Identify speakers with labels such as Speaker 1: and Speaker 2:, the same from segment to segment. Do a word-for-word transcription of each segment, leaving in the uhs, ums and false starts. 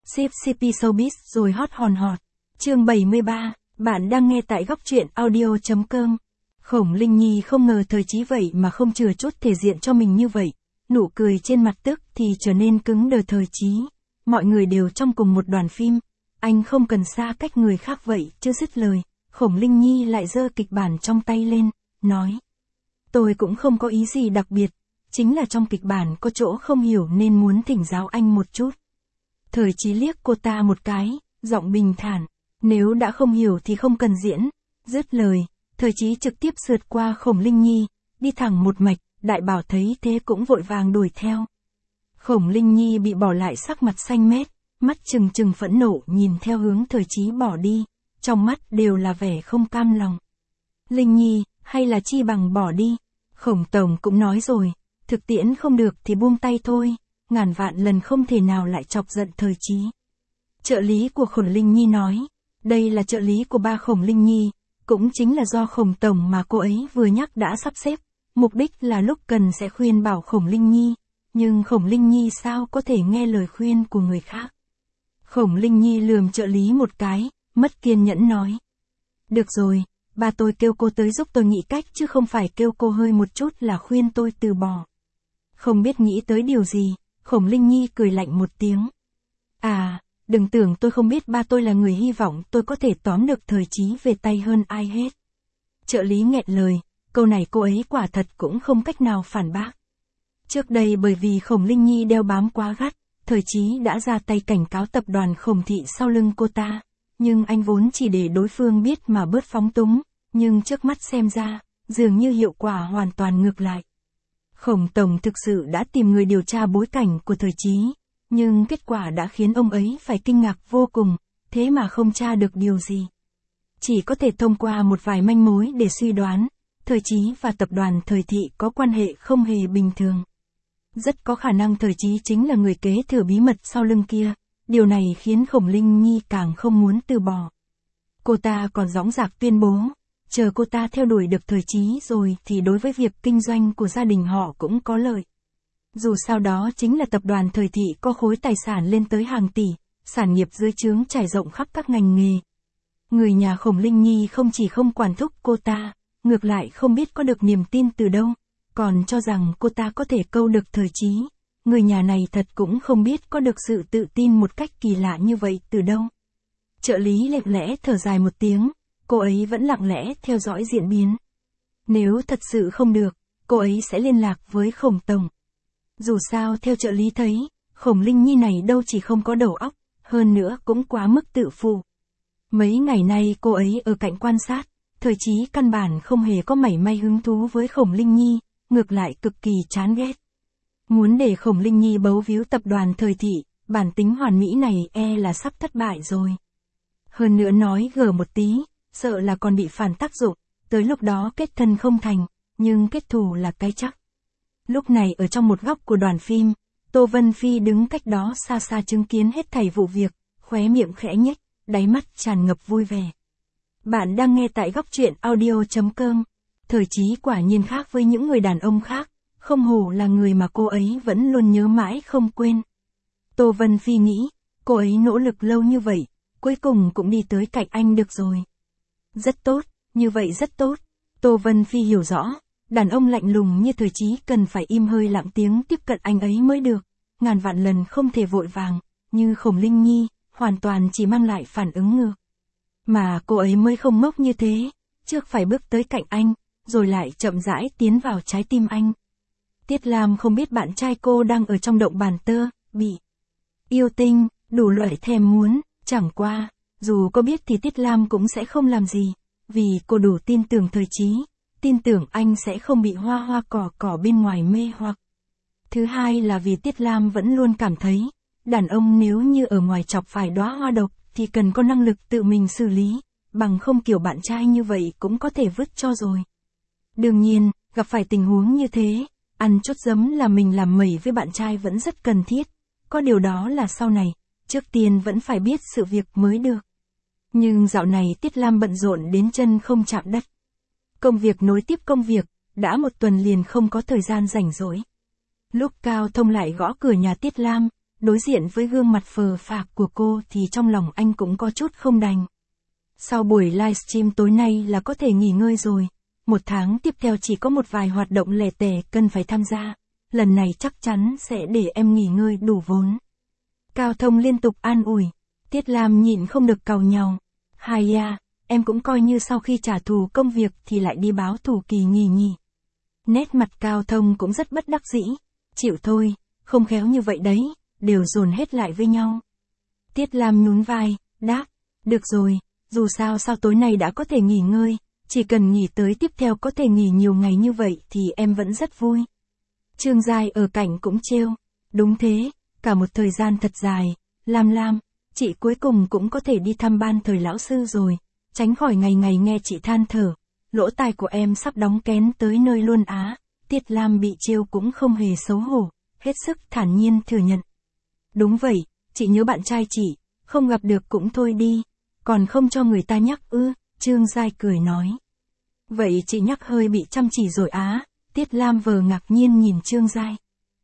Speaker 1: Ship xê pê Showbiz rồi hot hòn hot. Chương bảy mươi ba, bạn đang nghe tại góc truyện audio chấm com. Khổng Linh Nhi không ngờ thời Chí vậy mà không chừa chút thể diện cho mình như vậy. Nụ cười trên mặt tức thì trở nên cứng đờ. Thời Chí, mọi người đều trong cùng một đoàn phim, anh không cần xa cách người khác vậy. Chưa dứt lời, Khổng Linh Nhi lại giơ kịch bản trong tay lên, nói: Tôi cũng không có ý gì đặc biệt, chính là trong kịch bản có chỗ không hiểu nên muốn thỉnh giáo anh một chút. Thời Chí liếc cô ta một cái, giọng bình thản: Nếu đã không hiểu thì không cần diễn. Dứt lời, Thời Chí trực tiếp sượt qua Khổng Linh Nhi, đi thẳng một mạch. Đại Bảo thấy thế cũng vội vàng đuổi theo. Khổng Linh Nhi bị bỏ lại sắc mặt xanh mét, mắt trừng trừng phẫn nộ nhìn theo hướng Thời Chí bỏ đi, trong mắt đều là vẻ không cam lòng. Linh Nhi, hay là chi bằng bỏ đi. Khổng Tổng cũng nói rồi, thực tiễn không được thì buông tay thôi, ngàn vạn lần không thể nào lại chọc giận Thời Chí. Trợ lý của Khổng Linh Nhi nói, đây là trợ lý của ba Khổng Linh Nhi, cũng chính là do Khổng Tổng mà cô ấy vừa nhắc đã sắp xếp, mục đích là lúc cần sẽ khuyên bảo Khổng Linh Nhi, nhưng Khổng Linh Nhi sao có thể nghe lời khuyên của người khác. Khổng Linh Nhi lườm trợ lý một cái, mất kiên nhẫn nói. Được rồi, ba tôi kêu cô tới giúp tôi nghĩ cách chứ không phải kêu cô hơi một chút là khuyên tôi từ bỏ. Không biết nghĩ tới điều gì, Khổng Linh Nhi cười lạnh một tiếng. À, đừng tưởng tôi không biết ba tôi là người hy vọng tôi có thể tóm được Thời Chí về tay hơn ai hết. Trợ lý nghẹn lời, câu này cô ấy quả thật cũng không cách nào phản bác. Trước đây bởi vì Khổng Linh Nhi đeo bám quá gắt, Thời Chí đã ra tay cảnh cáo tập đoàn Khổng Thị sau lưng cô ta, nhưng anh vốn chỉ để đối phương biết mà bớt phóng túng, nhưng trước mắt xem ra, dường như hiệu quả hoàn toàn ngược lại. Khổng Tổng thực sự đã tìm người điều tra bối cảnh của Thời Chí, nhưng kết quả đã khiến ông ấy phải kinh ngạc vô cùng, thế mà không tra được điều gì. Chỉ có thể thông qua một vài manh mối để suy đoán, Thời Chí và tập đoàn Thời Thị có quan hệ không hề bình thường. Rất có khả năng Thời Chí chính là người kế thừa bí mật sau lưng kia, điều này khiến Khổng Linh Nhi càng không muốn từ bỏ. Cô ta còn dõng dạc tuyên bố, chờ cô ta theo đuổi được Thời Chí rồi thì đối với việc kinh doanh của gia đình họ cũng có lợi. Dù sao đó chính là tập đoàn Thời Thị có khối tài sản lên tới hàng tỷ, sản nghiệp dưới trướng trải rộng khắp các ngành nghề. Người nhà Khổng Linh Nhi không chỉ không quản thúc cô ta, ngược lại không biết có được niềm tin từ đâu, còn cho rằng cô ta có thể câu được Thời Chí. Người nhà này thật cũng không biết có được sự tự tin một cách kỳ lạ như vậy từ đâu. Trợ lý lặng lẽ thở dài một tiếng, cô ấy vẫn lặng lẽ theo dõi diễn biến. Nếu thật sự không được, cô ấy sẽ liên lạc với Khổng Tổng. Dù sao theo trợ lý thấy, Khổng Linh Nhi này đâu chỉ không có đầu óc, hơn nữa cũng quá mức tự phụ. Mấy ngày nay cô ấy ở cạnh quan sát, Thời Chí căn bản không hề có mảy may hứng thú với Khổng Linh Nhi, ngược lại cực kỳ chán ghét. Muốn để Khổng Linh Nhi bấu víu tập đoàn Thời Thị, bản tính hoàn mỹ này e là sắp thất bại rồi. Hơn nữa nói gở một tí, sợ là còn bị phản tác dụng, tới lúc đó kết thân không thành, nhưng kết thù là cái chắc. Lúc này ở trong một góc của đoàn phim, Tô Vân Phi đứng cách đó xa xa chứng kiến hết thảy vụ việc, khóe miệng khẽ nhếch, đáy mắt tràn ngập vui vẻ. Bạn đang nghe tại góc truyện audio chấm com. Thời Chí quả nhiên khác với những người đàn ông khác, không hổ là người mà cô ấy vẫn luôn nhớ mãi không quên. Tô Vân Phi nghĩ, cô ấy nỗ lực lâu như vậy, cuối cùng cũng đi tới cạnh anh được rồi. Rất tốt, như vậy rất tốt. Tô Vân Phi hiểu rõ, đàn ông lạnh lùng như Thời Chí cần phải im hơi lặng tiếng tiếp cận anh ấy mới được, ngàn vạn lần không thể vội vàng, như Khổng Linh Nhi, hoàn toàn chỉ mang lại phản ứng ngược. Mà cô ấy mới không ngốc như thế, trước phải bước tới cạnh anh, rồi lại chậm rãi tiến vào trái tim anh. Tiết Lam không biết bạn trai cô đang ở trong động bàn tơ, bị yêu tinh, đủ loại thèm muốn, chẳng qua, dù có biết thì Tiết Lam cũng sẽ không làm gì, vì cô đủ tin tưởng Thời Chí, tin tưởng anh sẽ không bị hoa hoa cỏ cỏ bên ngoài mê hoặc. Thứ hai là vì Tiết Lam vẫn luôn cảm thấy, đàn ông nếu như ở ngoài chọc phải đóa hoa độc, thì cần có năng lực tự mình xử lý, bằng không kiểu bạn trai như vậy cũng có thể vứt cho rồi. Đương nhiên, gặp phải tình huống như thế, ăn chốt giấm là mình làm mẩy với bạn trai vẫn rất cần thiết, có điều đó là sau này, trước tiên vẫn phải biết sự việc mới được. Nhưng dạo này Tiết Lam bận rộn đến chân không chạm đất. Công việc nối tiếp công việc, đã một tuần liền không có thời gian rảnh rỗi. Lúc Cao Thông lại gõ cửa nhà Tiết Lam, đối diện với gương mặt phờ phạc của cô thì trong lòng anh cũng có chút không đành. Sau buổi livestream tối nay là có thể nghỉ ngơi rồi, một tháng tiếp theo chỉ có một vài hoạt động lẻ tẻ cần phải tham gia, lần này chắc chắn sẽ để em nghỉ ngơi đủ vốn. Cao Thông liên tục an ủi, Tiết Lam nhịn không được càu nhàu. Hai à, em cũng coi như sau khi trả thù công việc thì lại đi báo thù Kỳ Nghì nhỉ. Nét mặt Cao Thông cũng rất bất đắc dĩ, chịu thôi, không khéo như vậy đấy, đều dồn hết lại với nhau. Tiết Lam nhún vai, đáp, được rồi, dù sao sau tối nay đã có thể nghỉ ngơi, chỉ cần nghỉ tới tiếp theo có thể nghỉ nhiều ngày như vậy thì em vẫn rất vui. Trương Giai ở cạnh cũng trêu, đúng thế, cả một thời gian thật dài, Lam Lam, chị cuối cùng cũng có thể đi thăm ban thời lão sư rồi, tránh khỏi ngày ngày nghe chị than thở, lỗ tai của em sắp đóng kén tới nơi luôn á. Tiết Lam bị trêu cũng không hề xấu hổ, hết sức thản nhiên thừa nhận. Đúng vậy, chị nhớ bạn trai chị, không gặp được cũng thôi đi, còn không cho người ta nhắc ư, Trương Giai cười nói. Vậy chị nhắc hơi bị chăm chỉ rồi á, Tiết Lam vờ ngạc nhiên nhìn Trương Giai.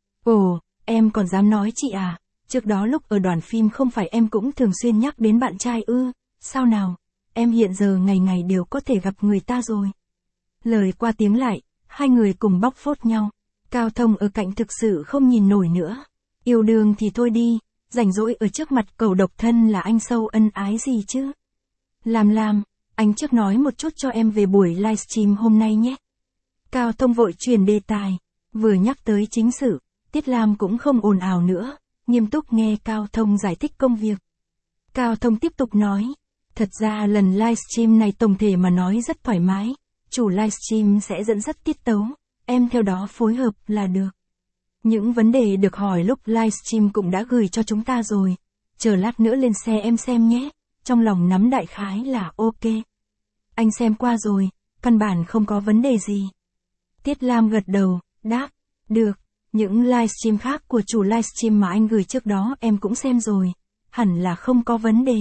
Speaker 1: Ồ, em còn dám nói chị à, trước đó lúc ở đoàn phim không phải em cũng thường xuyên nhắc đến bạn trai ư, sao nào, em hiện giờ ngày ngày đều có thể gặp người ta rồi. Lời qua tiếng lại, hai người cùng bóc phốt nhau, Cao Thông ở cạnh thực sự không nhìn nổi nữa. Yêu đương thì thôi đi, rảnh rỗi ở trước mặt cậu độc thân là anh sâu ân ái gì chứ. Làm làm, anh trước nói một chút cho em về buổi livestream hôm nay nhé. Cao Thông vội truyền đề tài, vừa nhắc tới chính sự, Tiết Lam cũng không ồn ào nữa, nghiêm túc nghe Cao Thông giải thích công việc. Cao Thông tiếp tục nói, thật ra lần livestream này tổng thể mà nói rất thoải mái, chủ livestream sẽ dẫn dắt tiết tấu, em theo đó phối hợp là được. Những vấn đề được hỏi lúc livestream cũng đã gửi cho chúng ta rồi, chờ lát nữa lên xe em xem nhé, trong lòng nắm đại khái là ok. Anh xem qua rồi, căn bản không có vấn đề gì. Tiết Lam gật đầu, đáp, được, những livestream khác của chủ livestream mà anh gửi trước đó em cũng xem rồi, hẳn là không có vấn đề.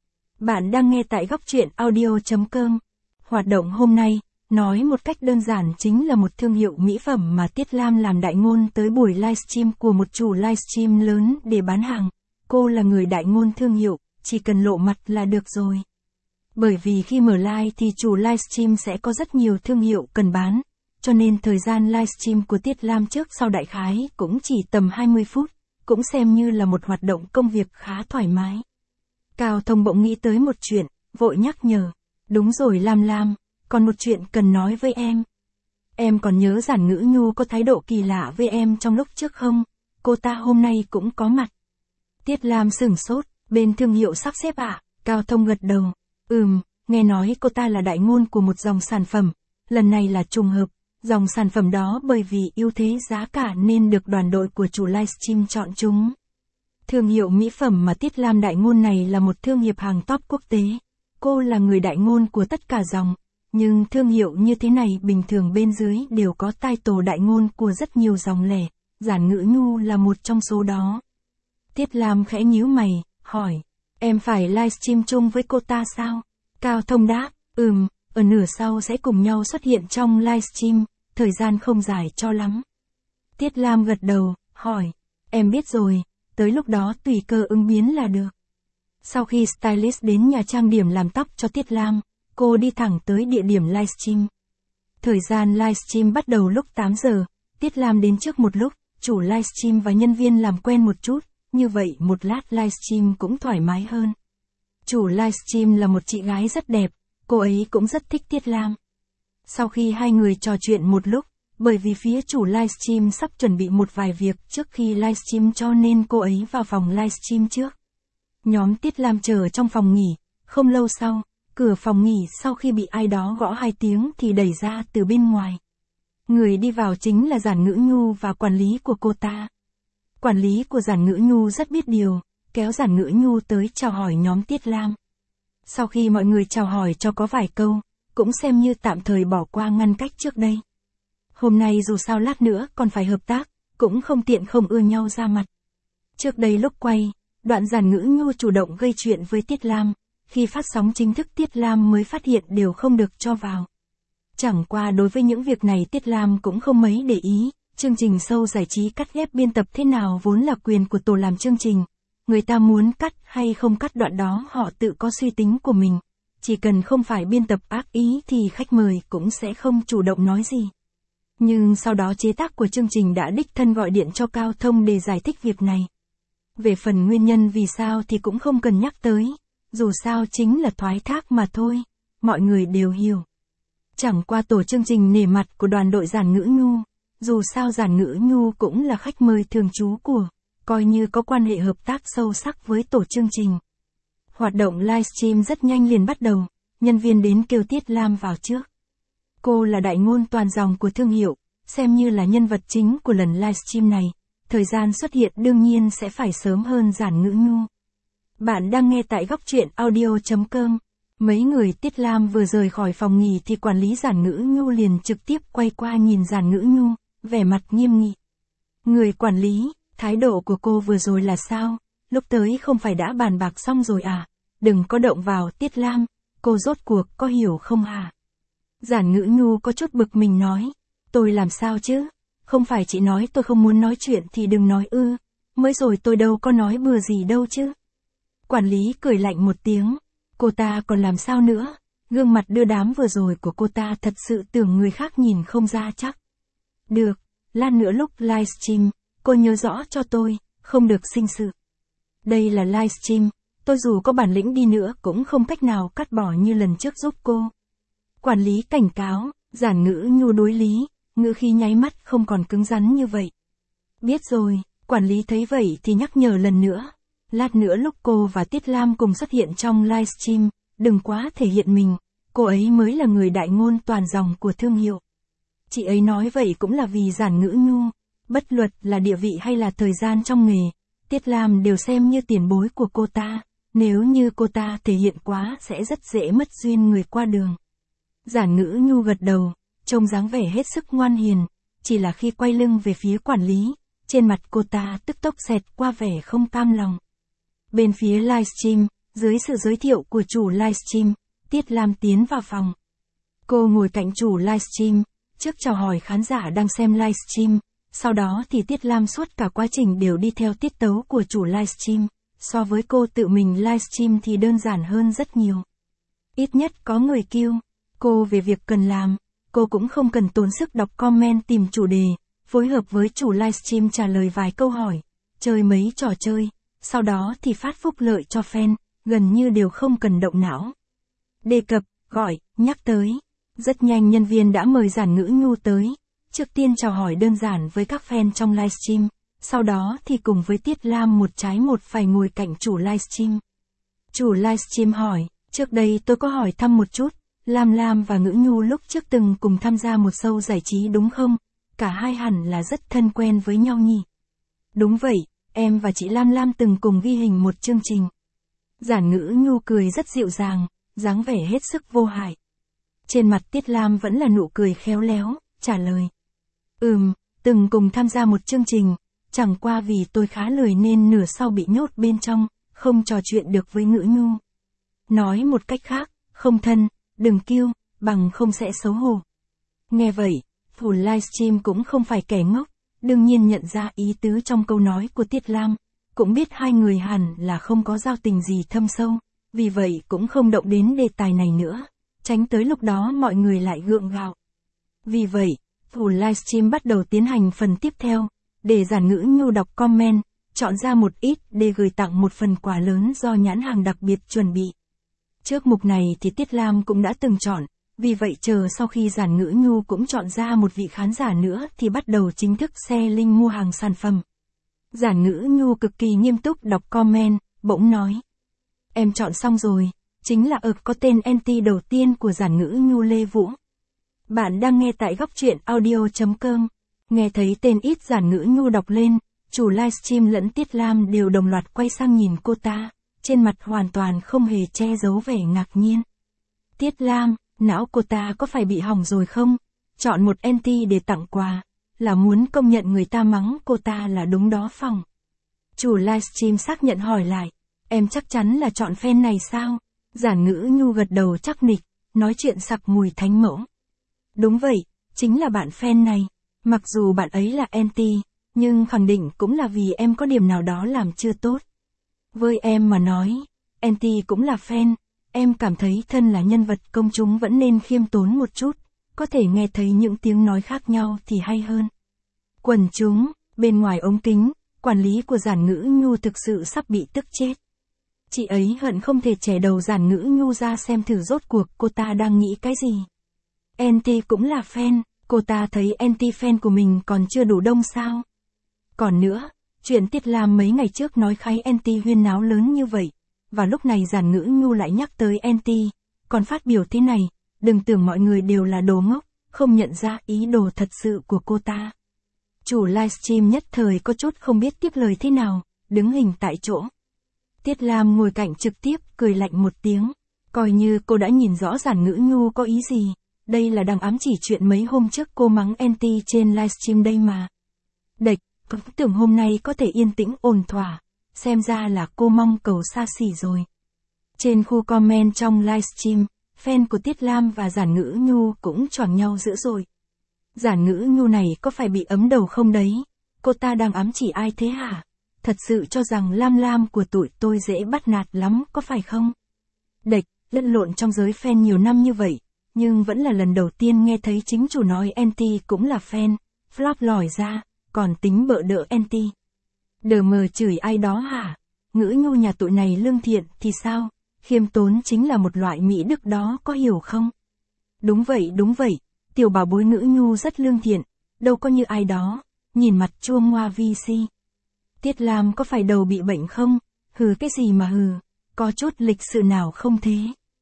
Speaker 1: Bạn đang nghe tại góc truyện audio chấm com. Hoạt động hôm nay, nói một cách đơn giản chính là một thương hiệu mỹ phẩm mà Tiết Lam làm đại ngôn tới buổi livestream của một chủ livestream lớn để bán hàng. Cô là người đại ngôn thương hiệu, chỉ cần lộ mặt là được rồi. Bởi vì khi mở live thì chủ livestream sẽ có rất nhiều thương hiệu cần bán, cho nên thời gian livestream của Tiết Lam trước sau đại khái cũng chỉ tầm hai mươi phút, cũng xem như là một hoạt động công việc khá thoải mái. Cao Thông bỗng nghĩ tới một chuyện, vội nhắc nhở, đúng rồi Lam Lam, còn một chuyện cần nói với em. Em còn nhớ Giản Ngữ Nhu có thái độ kỳ lạ với em trong lúc trước không? Cô ta hôm nay cũng có mặt. Tiết Lam sửng sốt, bên thương hiệu sắp xếp ạ, à? Cao Thông gật đầu. Ừm, nghe nói cô ta là đại ngôn của một dòng sản phẩm, lần này là trùng hợp, dòng sản phẩm đó bởi vì ưu thế giá cả nên được đoàn đội của chủ livestream chọn chúng. Thương hiệu mỹ phẩm mà Tiết Lam đại ngôn này là một thương hiệu hàng top quốc tế. Cô là người đại ngôn của tất cả dòng, nhưng thương hiệu như thế này bình thường bên dưới đều có title đại ngôn của rất nhiều dòng lẻ, Giản Ngữ Nhu là một trong số đó. Tiết Lam khẽ nhíu mày, hỏi, em phải livestream chung với cô ta sao? Cao Thông đáp, ừm, ở nửa sau sẽ cùng nhau xuất hiện trong livestream, thời gian không dài cho lắm. Tiết Lam gật đầu, hỏi, em biết rồi, tới lúc đó tùy cơ ứng biến là được. Sau khi stylist đến nhà trang điểm làm tóc cho Tiết Lam, cô đi thẳng tới địa điểm livestream. Thời gian livestream bắt đầu lúc tám giờ, Tiết Lam đến trước một lúc, chủ livestream và nhân viên làm quen một chút, như vậy một lát livestream cũng thoải mái hơn. Chủ livestream là một chị gái rất đẹp, cô ấy cũng rất thích Tiết Lam. Sau khi hai người trò chuyện một lúc, bởi vì phía chủ livestream sắp chuẩn bị một vài việc trước khi livestream cho nên cô ấy vào phòng livestream trước. Nhóm Tiết Lam chờ trong phòng nghỉ, không lâu sau, cửa phòng nghỉ sau khi bị ai đó gõ hai tiếng thì đẩy ra từ bên ngoài. Người đi vào chính là Giản Ngữ Nhu và quản lý của cô ta. Quản lý của Giản Ngữ Nhu rất biết điều, kéo Giản Ngữ Nhu tới chào hỏi nhóm Tiết Lam. Sau khi mọi người chào hỏi cho có vài câu, cũng xem như tạm thời bỏ qua ngăn cách trước đây. Hôm nay dù sao lát nữa còn phải hợp tác, cũng không tiện không ưa nhau ra mặt. Trước đây lúc quay, đoạn Giản Ngữ Nhu chủ động gây chuyện với Tiết Lam, khi phát sóng chính thức Tiết Lam mới phát hiện đều không được cho vào. Chẳng qua đối với những việc này Tiết Lam cũng không mấy để ý, chương trình show giải trí cắt ghép biên tập thế nào vốn là quyền của tổ làm chương trình. Người ta muốn cắt hay không cắt đoạn đó họ tự có suy tính của mình. Chỉ cần không phải biên tập ác ý thì khách mời cũng sẽ không chủ động nói gì. Nhưng sau đó chế tác của chương trình đã đích thân gọi điện cho Cao Thông để giải thích việc này. Về phần nguyên nhân vì sao thì cũng không cần nhắc tới. Dù sao chính là thoái thác mà thôi. Mọi người đều hiểu. Chẳng qua tổ chương trình nể mặt của đoàn đội Giản Ngữ Nhu. Dù sao Giản Ngữ Nhu cũng là khách mời thường trú của, coi như có quan hệ hợp tác sâu sắc với tổ chương trình. Hoạt động livestream rất nhanh liền bắt đầu, nhân viên đến kêu Tiết Lam vào trước. Cô là đại ngôn toàn dòng của thương hiệu, xem như là nhân vật chính của lần livestream này, thời gian xuất hiện đương nhiên sẽ phải sớm hơn Giản Ngữ Nhu. Bạn đang nghe tại góc truyện audio chấm com. Mấy người Tiết Lam vừa rời khỏi phòng nghỉ thì quản lý Giản Ngữ Nhu liền trực tiếp quay qua nhìn Giản Ngữ Nhu, vẻ mặt nghiêm nghị. Người quản lý, thái độ của cô vừa rồi là sao? Lúc tới không phải đã bàn bạc xong rồi à? Đừng có động vào Tiết Lam, cô rốt cuộc có hiểu không hả? Giản Ngữ Nhu có chút bực mình nói, tôi làm sao chứ? Không phải chị nói tôi không muốn nói chuyện thì đừng nói ư, mới rồi tôi đâu có nói bừa gì đâu chứ. Quản lý cười lạnh một tiếng, cô ta còn làm sao nữa? Gương mặt đưa đám vừa rồi của cô ta thật sự tưởng người khác nhìn không ra chắc. Được, lát nữa lúc livestream, cô nhớ rõ cho tôi, không được sinh sự. Đây là livestream, tôi dù có bản lĩnh đi nữa cũng không cách nào cắt bỏ như lần trước giúp cô. Quản lý cảnh cáo, Giản Ngữ Nhu đối lý, ngữ khí nháy mắt không còn cứng rắn như vậy. Biết rồi, quản lý thấy vậy thì nhắc nhở lần nữa. Lát nữa lúc cô và Tiết Lam cùng xuất hiện trong livestream, đừng quá thể hiện mình, cô ấy mới là người đại ngôn toàn dòng của thương hiệu. Chị ấy nói vậy cũng là vì Giản Ngữ Nhu, bất luận là địa vị hay là thời gian trong nghề, Tiết Lam đều xem như tiền bối của cô ta, nếu như cô ta thể hiện quá sẽ rất dễ mất duyên người qua đường. Giản Ngữ Nhu gật đầu, trông dáng vẻ hết sức ngoan hiền, chỉ là khi quay lưng về phía quản lý, trên mặt cô ta tức tốc xẹt qua vẻ không cam lòng. Bên phía livestream, dưới sự giới thiệu của chủ livestream, Tiết Lam tiến vào phòng. Cô ngồi cạnh chủ livestream, trước chào hỏi khán giả đang xem livestream, sau đó thì Tiết Lam suốt cả quá trình đều đi theo tiết tấu của chủ livestream, so với cô tự mình livestream thì đơn giản hơn rất nhiều. Ít nhất có người kêu cô về việc cần làm, cô cũng không cần tốn sức đọc comment tìm chủ đề, phối hợp với chủ livestream trả lời vài câu hỏi, chơi mấy trò chơi, sau đó thì phát phúc lợi cho fan, gần như đều không cần động não. Đề cập, gọi, nhắc tới. Rất nhanh nhân viên đã mời Giản Ngữ Nhu tới, trước tiên chào hỏi đơn giản với các fan trong livestream, sau đó thì cùng với Tiết Lam một trái một phải ngồi cạnh chủ livestream. Chủ livestream hỏi, trước đây tôi có hỏi thăm một chút, Lam Lam và Ngữ Nhu lúc trước từng cùng tham gia một show giải trí đúng không? Cả hai hẳn là rất thân quen với nhau nhỉ? Đúng vậy, em và chị Lam Lam từng cùng ghi hình một chương trình. Giản Ngữ Nhu cười rất dịu dàng, dáng vẻ hết sức vô hại. Trên mặt Tiết Lam vẫn là nụ cười khéo léo, trả lời. Ừm, từng cùng tham gia một chương trình, chẳng qua vì tôi khá lười nên nửa sau bị nhốt bên trong, không trò chuyện được với Ngữ Nhu. Nói một cách khác, không thân, đừng kêu, bằng không sẽ xấu hổ. Nghe vậy, thủ livestream cũng không phải kẻ ngốc, đương nhiên nhận ra ý tứ trong câu nói của Tiết Lam, cũng biết hai người hẳn là không có giao tình gì thâm sâu, vì vậy cũng không động đến đề tài này nữa, tránh tới lúc đó mọi người lại gượng gạo. Vì vậy, thủ livestream bắt đầu tiến hành phần tiếp theo, để Giản Ngữ Nhu đọc comment, chọn ra một ít để gửi tặng một phần quà lớn do nhãn hàng đặc biệt chuẩn bị. Trước mục này thì Tiết Lam cũng đã từng chọn, vì vậy chờ sau khi Giản Ngữ Nhu cũng chọn ra một vị khán giả nữa thì bắt đầu chính thức xe link mua hàng sản phẩm. Giản Ngữ Nhu cực kỳ nghiêm túc đọc comment, bỗng nói. Em chọn xong rồi, chính là ợp có tên en tê đầu tiên của Giản Ngữ Nhu Lê Vũ. Bạn đang nghe tại góc truyện audio chấm com. Nghe thấy tên ít Giản Ngữ Nhu đọc lên, chủ livestream lẫn Tiết Lam đều đồng loạt quay sang nhìn cô ta, trên mặt hoàn toàn không hề che giấu vẻ ngạc nhiên. Tiết Lam, não cô ta có phải bị hỏng rồi không? Chọn một en tê để tặng quà, là muốn công nhận người ta mắng cô ta là đúng đó phòng. Chủ livestream xác nhận hỏi lại, em chắc chắn là chọn fan này sao? Giản Ngữ Nhu gật đầu chắc nịch, nói chuyện sặc mùi thánh mẫu. Đúng vậy, chính là bạn fan này. Mặc dù bạn ấy là anti, nhưng khẳng định cũng là vì em có điểm nào đó làm chưa tốt. Với em mà nói, anti cũng là fan, em cảm thấy thân là nhân vật công chúng vẫn nên khiêm tốn một chút, có thể nghe thấy những tiếng nói khác nhau thì hay hơn. Quần chúng, bên ngoài ống kính, quản lý của Giản Ngữ Nhu thực sự sắp bị tức chết. Chị ấy hận không thể chẻ đầu Giản Ngữ Nhu ra xem thử rốt cuộc cô ta đang nghĩ cái gì. Anti cũng là fan, cô ta thấy anti-fan của mình còn chưa đủ đông sao. Còn nữa, chuyện Tiết Lam mấy ngày trước nói kháy anti huyên náo lớn như vậy, và lúc này Giản Ngữ Nhu lại nhắc tới anti, còn phát biểu thế này, đừng tưởng mọi người đều là đồ ngốc, không nhận ra ý đồ thật sự của cô ta. Chủ livestream nhất thời có chút không biết tiếp lời thế nào, đứng hình tại chỗ. Tiết Lam ngồi cạnh trực tiếp, cười lạnh một tiếng, coi như cô đã nhìn rõ Giản Ngữ Nhu có ý gì, đây là đang ám chỉ chuyện mấy hôm trước cô mắng anti trên livestream đây mà. Đệch, cứ tưởng hôm nay có thể yên tĩnh ổn thỏa, xem ra là cô mong cầu xa xỉ rồi. Trên khu comment trong livestream, fan của Tiết Lam và Giản Ngữ Nhu cũng choảng nhau dữ dội. Giản Ngữ Nhu này có phải bị ấm đầu không đấy? Cô ta đang ám chỉ ai thế hả? Thật sự cho rằng Lam Lam của tụi tôi dễ bắt nạt lắm có phải không? Đệch, lẫn lộn trong giới fan nhiều năm như vậy, nhưng vẫn là lần đầu tiên nghe thấy chính chủ nói anti cũng là fan, flop lòi ra, còn tính bợ đỡ anti. Đờ mờ chửi ai đó hả? Ngữ Nhu nhà tụi này lương thiện thì sao? Khiêm tốn chính là một loại mỹ đức đó có hiểu không? Đúng vậy đúng vậy, tiểu bảo bối Ngữ Nhu rất lương thiện, đâu có như ai đó, nhìn mặt chua ngoa vi si. Tiết Lam có phải đầu bị bệnh không? Hừ cái gì mà hừ, có chút lịch sự nào không thế?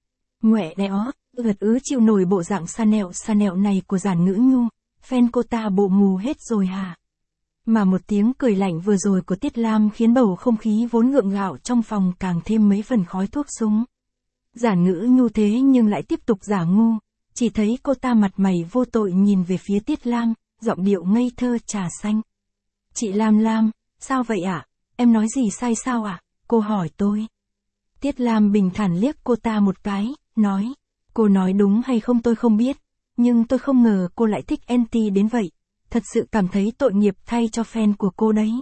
Speaker 1: Ngoẹ đéo, gật ứ chịu nổi bộ dạng sa nẹo sa nẹo này của Giản Ngữ Nhu, fan cô ta bộ mù hết rồi hả? Mà một tiếng cười lạnh vừa rồi của Tiết Lam khiến bầu không khí vốn gượng gạo trong phòng càng thêm mấy phần khói thuốc súng. Giản Ngữ Nhu thế nhưng lại tiếp tục giả ngu, chỉ thấy cô ta mặt mày vô tội nhìn về phía Tiết Lam, giọng điệu ngây thơ trà xanh. Chị Lam Lam, sao vậy ạ? À? Em nói gì sai sao ạ? À? Cô hỏi tôi. Tiết Lam bình thản liếc cô ta một cái, nói, cô nói đúng hay không tôi không biết, nhưng tôi không ngờ cô lại thích anti đến vậy, thật sự cảm thấy tội nghiệp thay cho fan của cô đấy.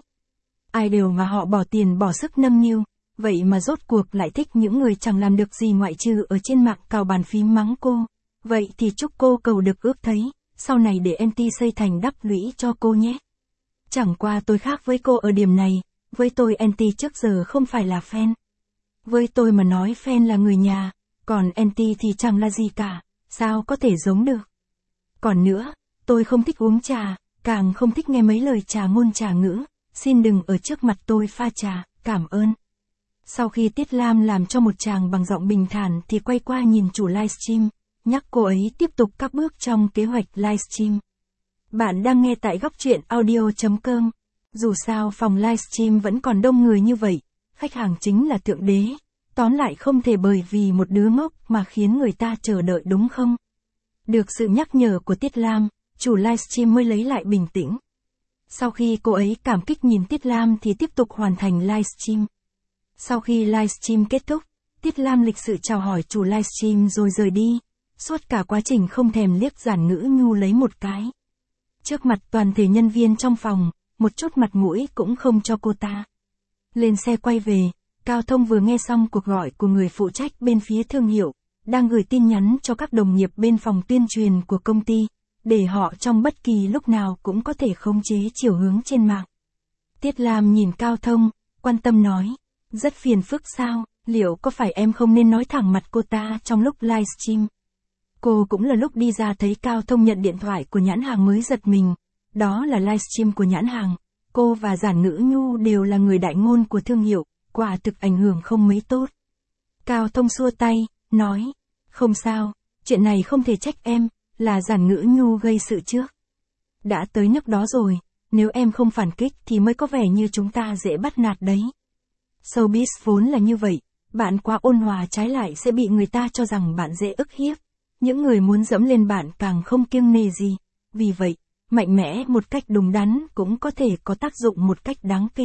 Speaker 1: Ai đều mà họ bỏ tiền bỏ sức nâng niu, vậy mà rốt cuộc lại thích những người chẳng làm được gì ngoại trừ ở trên mạng cào bàn phím mắng cô, vậy thì chúc cô cầu được ước thấy, sau này để anti xây thành đắp lũy cho cô nhé. Chẳng qua tôi khác với cô ở điểm này, với tôi anti trước giờ không phải là fan. Với tôi mà nói fan là người nhà, còn anti thì chẳng là gì cả, sao có thể giống được. Còn nữa, tôi không thích uống trà, càng không thích nghe mấy lời trà ngôn trà ngữ, xin đừng ở trước mặt tôi pha trà, cảm ơn. Sau khi Tiết Lam làm cho một chàng bằng giọng bình thản thì quay qua nhìn chủ livestream, nhắc cô ấy tiếp tục các bước trong kế hoạch livestream. Bạn đang nghe tại góc truyện audio chấm com. Dù sao phòng livestream vẫn còn đông người như vậy, khách hàng chính là thượng đế, tóm lại không thể bởi vì một đứa ngốc mà khiến người ta chờ đợi đúng không? Được sự nhắc nhở của Tiết Lam, chủ livestream mới lấy lại bình tĩnh. Sau khi cô ấy cảm kích nhìn Tiết Lam thì tiếp tục hoàn thành livestream. Sau khi livestream kết thúc, Tiết Lam lịch sự chào hỏi chủ livestream rồi rời đi, suốt cả quá trình không thèm liếc Giản Ngữ Nhu lấy một cái. Trước mặt toàn thể nhân viên trong phòng, một chút mặt mũi cũng không cho cô ta. Lên xe quay về, Cao Thông vừa nghe xong cuộc gọi của người phụ trách bên phía thương hiệu, đang gửi tin nhắn cho các đồng nghiệp bên phòng tuyên truyền của công ty, để họ trong bất kỳ lúc nào cũng có thể khống chế chiều hướng trên mạng. Tiết Lam nhìn Cao Thông, quan tâm nói, rất phiền phức sao, liệu có phải em không nên nói thẳng mặt cô ta trong lúc livestream? Cô cũng là lúc đi ra thấy Cao Thông nhận điện thoại của nhãn hàng mới giật mình, đó là livestream của nhãn hàng, cô và Giản Ngữ Nhu đều là người đại ngôn của thương hiệu, quả thực ảnh hưởng không mấy tốt. Cao Thông xua tay, nói, không sao, chuyện này không thể trách em, là Giản Ngữ Nhu gây sự trước. Đã tới nước đó rồi, nếu em không phản kích thì mới có vẻ như chúng ta dễ bắt nạt đấy. Showbiz vốn là như vậy, bạn quá ôn hòa trái lại sẽ bị người ta cho rằng bạn dễ ức hiếp. Những người muốn dẫm lên bạn càng không kiêng nề gì, vì vậy, mạnh mẽ một cách đúng đắn cũng có thể có tác dụng một cách đáng kể.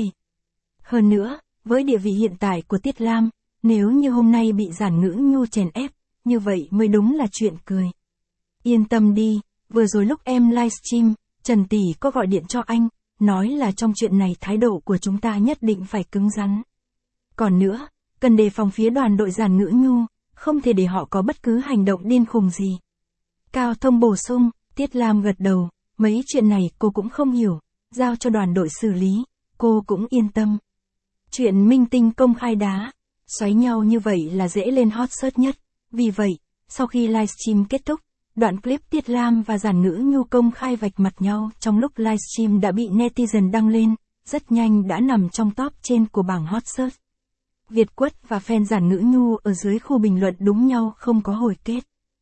Speaker 1: Hơn nữa, với địa vị hiện tại của Tiết Lam, nếu như hôm nay bị Giản Ngữ Nhu chèn ép, như vậy mới đúng là chuyện cười. Yên tâm đi, vừa rồi lúc em livestream, Trần tỷ có gọi điện cho anh, nói là trong chuyện này thái độ của chúng ta nhất định phải cứng rắn. Còn nữa, cần đề phòng phía đoàn đội Giản Ngữ Nhu, không thể để họ có bất cứ hành động điên khùng gì. Cao Thông bổ sung, Tiết Lam gật đầu, mấy chuyện này cô cũng không hiểu, giao cho đoàn đội xử lý, cô cũng yên tâm. Chuyện minh tinh công khai đá, xoáy nhau như vậy là dễ lên hot search nhất, vì vậy, sau khi livestream kết thúc, đoạn clip Tiết Lam và Giản Ngữ Nhu công khai vạch mặt nhau trong lúc livestream đã bị netizen đăng lên, rất nhanh đã nằm trong top trên của bảng hot search. Việt Quất và fan Giản Ngữ Nhu ở dưới khu bình luận đúng nhau không có hồi kết.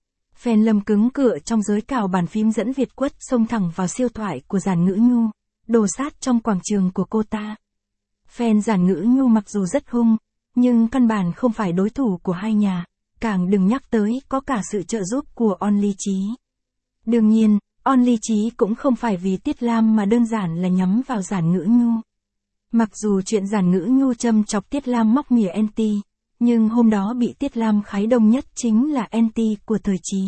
Speaker 1: Fan Lâm cứng cựa trong giới cào bàn phím dẫn Việt Quất xông thẳng vào siêu thoại của Giản Ngữ Nhu, đồ sát trong quảng trường của cô ta. Fan Giản Ngữ Nhu mặc dù rất hung, nhưng căn bản không phải đối thủ của hai nhà, càng đừng nhắc tới có cả sự trợ giúp của Only Trí. Đương nhiên, Only Trí cũng không phải vì Tiết Lam mà đơn giản là nhắm vào Giản Ngữ Nhu. Mặc dù chuyện Giản Ngữ Nhu châm chọc Tiết Lam móc mỉa anti, nhưng hôm đó bị Tiết Lam khái đông nhất chính là anti của thời Trí.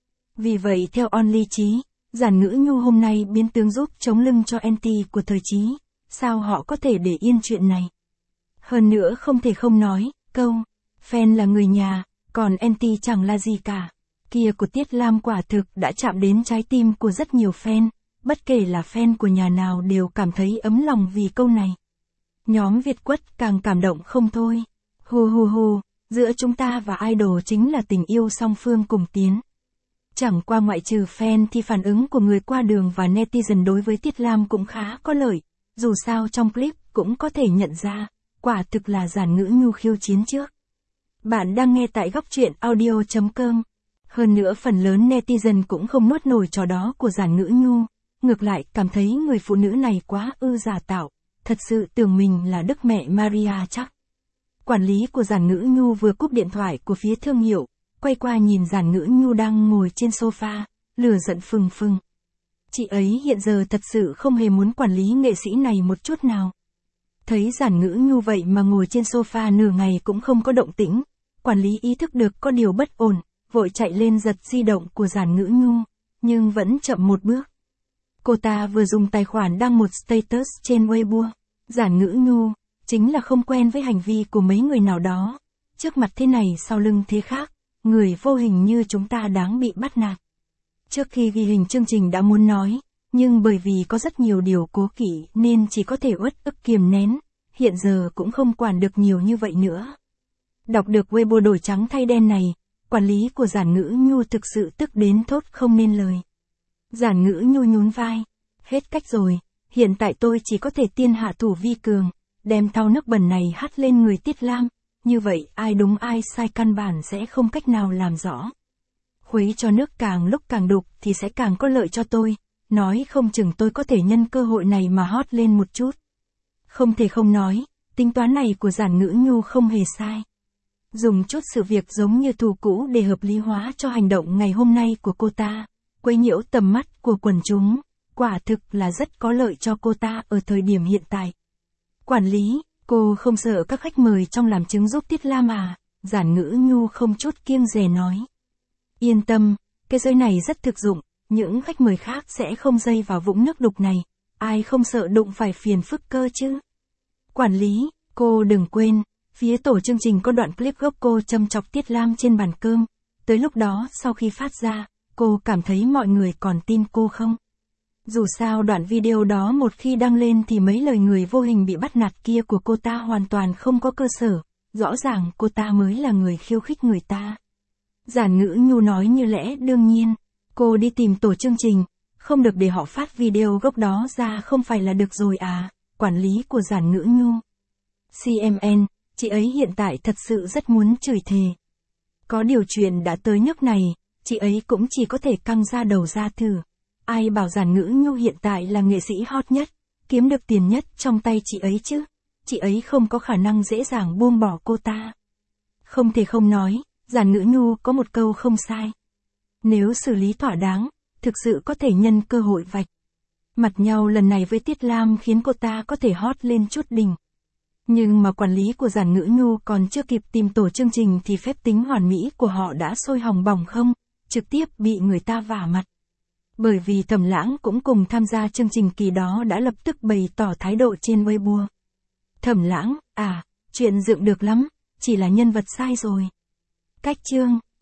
Speaker 1: Vì vậy theo Only Trí, Giản Ngữ Nhu hôm nay biến tướng giúp chống lưng cho anti của thời Trí, sao họ có thể để yên chuyện này. Hơn nữa không thể không nói, câu, fan là người nhà, còn anti chẳng là gì cả, kia của Tiết Lam quả thực đã chạm đến trái tim của rất nhiều fan, bất kể là fan của nhà nào đều cảm thấy ấm lòng vì câu này. Nhóm Việt Quất càng cảm động không thôi. Hù hù hù, giữa chúng ta và idol chính là tình yêu song phương cùng tiến. Chẳng qua ngoại trừ fan thì phản ứng của người qua đường và netizen đối với Tiết Lam cũng khá có lợi, dù sao trong clip cũng có thể nhận ra, quả thực là Giản Ngữ Nhu khiêu chiến trước. Bạn đang nghe tại góc truyện audio chấm com. Hơn nữa phần lớn netizen cũng không nuốt nổi trò đó của Giản Ngữ Nhu, ngược lại cảm thấy người phụ nữ này quá ư giả tạo, thật sự tưởng mình là Đức Mẹ Maria chắc. Quản lý của Giản Ngữ Nhu vừa cúp điện thoại của phía thương hiệu, quay qua nhìn Giản Ngữ Nhu đang ngồi trên sofa, lửa giận phừng phừng. Chị ấy hiện giờ thật sự không hề muốn quản lý nghệ sĩ này một chút nào. Thấy Giản Ngữ Nhu vậy mà ngồi trên sofa nửa ngày cũng không có động tĩnh, quản lý ý thức được có điều bất ổn, vội chạy lên giật di động của Giản Ngữ Nhu, nhưng vẫn chậm một bước. Cô ta vừa dùng tài khoản đăng một status trên Weibo, Giản Ngữ Nhu, chính là không quen với hành vi của mấy người nào đó, trước mặt thế này sau lưng thế khác, người vô hình như chúng ta đáng bị bắt nạt. Trước khi ghi hình chương trình đã muốn nói, nhưng bởi vì có rất nhiều điều cố kỵ nên chỉ có thể uất ức kiềm nén, hiện giờ cũng không quản được nhiều như vậy nữa. Đọc được Weibo đổi trắng thay đen này, quản lý của Giản Ngữ Nhu thực sự tức đến thốt không nên lời. Giản Ngữ Nhu nhún vai, hết cách rồi, hiện tại tôi chỉ có thể tiên hạ thủ vi cường, đem thau nước bẩn này hắt lên người Tiết Lam, như vậy ai đúng ai sai căn bản sẽ không cách nào làm rõ. Khuấy cho nước càng lúc càng đục thì sẽ càng có lợi cho tôi, nói không chừng tôi có thể nhân cơ hội này mà hot lên một chút. Không thể không nói, tính toán này của Giản Ngữ Nhu không hề sai. Dùng chút sự việc giống như thù cũ để hợp lý hóa cho hành động ngày hôm nay của cô ta, quấy nhiễu tầm mắt của quần chúng, quả thực là rất có lợi cho cô ta ở thời điểm hiện tại. Quản lý, cô không sợ các khách mời trong làm chứng giúp Tiết Lam à? Giản Ngữ Nhu không chút kiêng dè nói. Yên tâm, cái giới này rất thực dụng, những khách mời khác sẽ không dây vào vũng nước đục này, ai không sợ đụng phải phiền phức cơ chứ. Quản lý, cô đừng quên, phía tổ chương trình có đoạn clip gốc cô châm chọc Tiết Lam trên bàn cơm, tới lúc đó sau khi phát ra, cô cảm thấy mọi người còn tin cô không? Dù sao đoạn video đó một khi đăng lên thì mấy lời người vô hình bị bắt nạt kia của cô ta hoàn toàn không có cơ sở, rõ ràng cô ta mới là người khiêu khích người ta. Giản Ngữ Nhu nói như lẽ đương nhiên, cô đi tìm tổ chương trình, không được để họ phát video gốc đó ra không phải là được rồi à, quản lý của Giản Ngữ Nhu. xê em en, chị ấy hiện tại thật sự rất muốn chửi thề. Có điều chuyện đã tới nước này, chị ấy cũng chỉ có thể căng ra đầu ra thử. Ai bảo Giản Ngữ Nhu hiện tại là nghệ sĩ hot nhất, kiếm được tiền nhất trong tay chị ấy chứ, chị ấy không có khả năng dễ dàng buông bỏ cô ta. Không thể không nói, Giản Ngữ Nhu có một câu không sai. Nếu xử lý thỏa đáng, thực sự có thể nhân cơ hội vạch mặt nhau lần này với Tiết Lam khiến cô ta có thể hot lên chút đỉnh. Nhưng mà quản lý của Giản Ngữ Nhu còn chưa kịp tìm tổ chương trình thì phép tính hoàn mỹ của họ đã sôi hỏng bỏng không, trực tiếp bị người ta vả mặt. Bởi vì Thẩm Lãng cũng cùng tham gia chương trình kỳ đó đã lập tức bày tỏ thái độ trên Weibo. Thẩm Lãng, à, chuyện dựng được lắm, chỉ là nhân vật sai rồi. Cách chương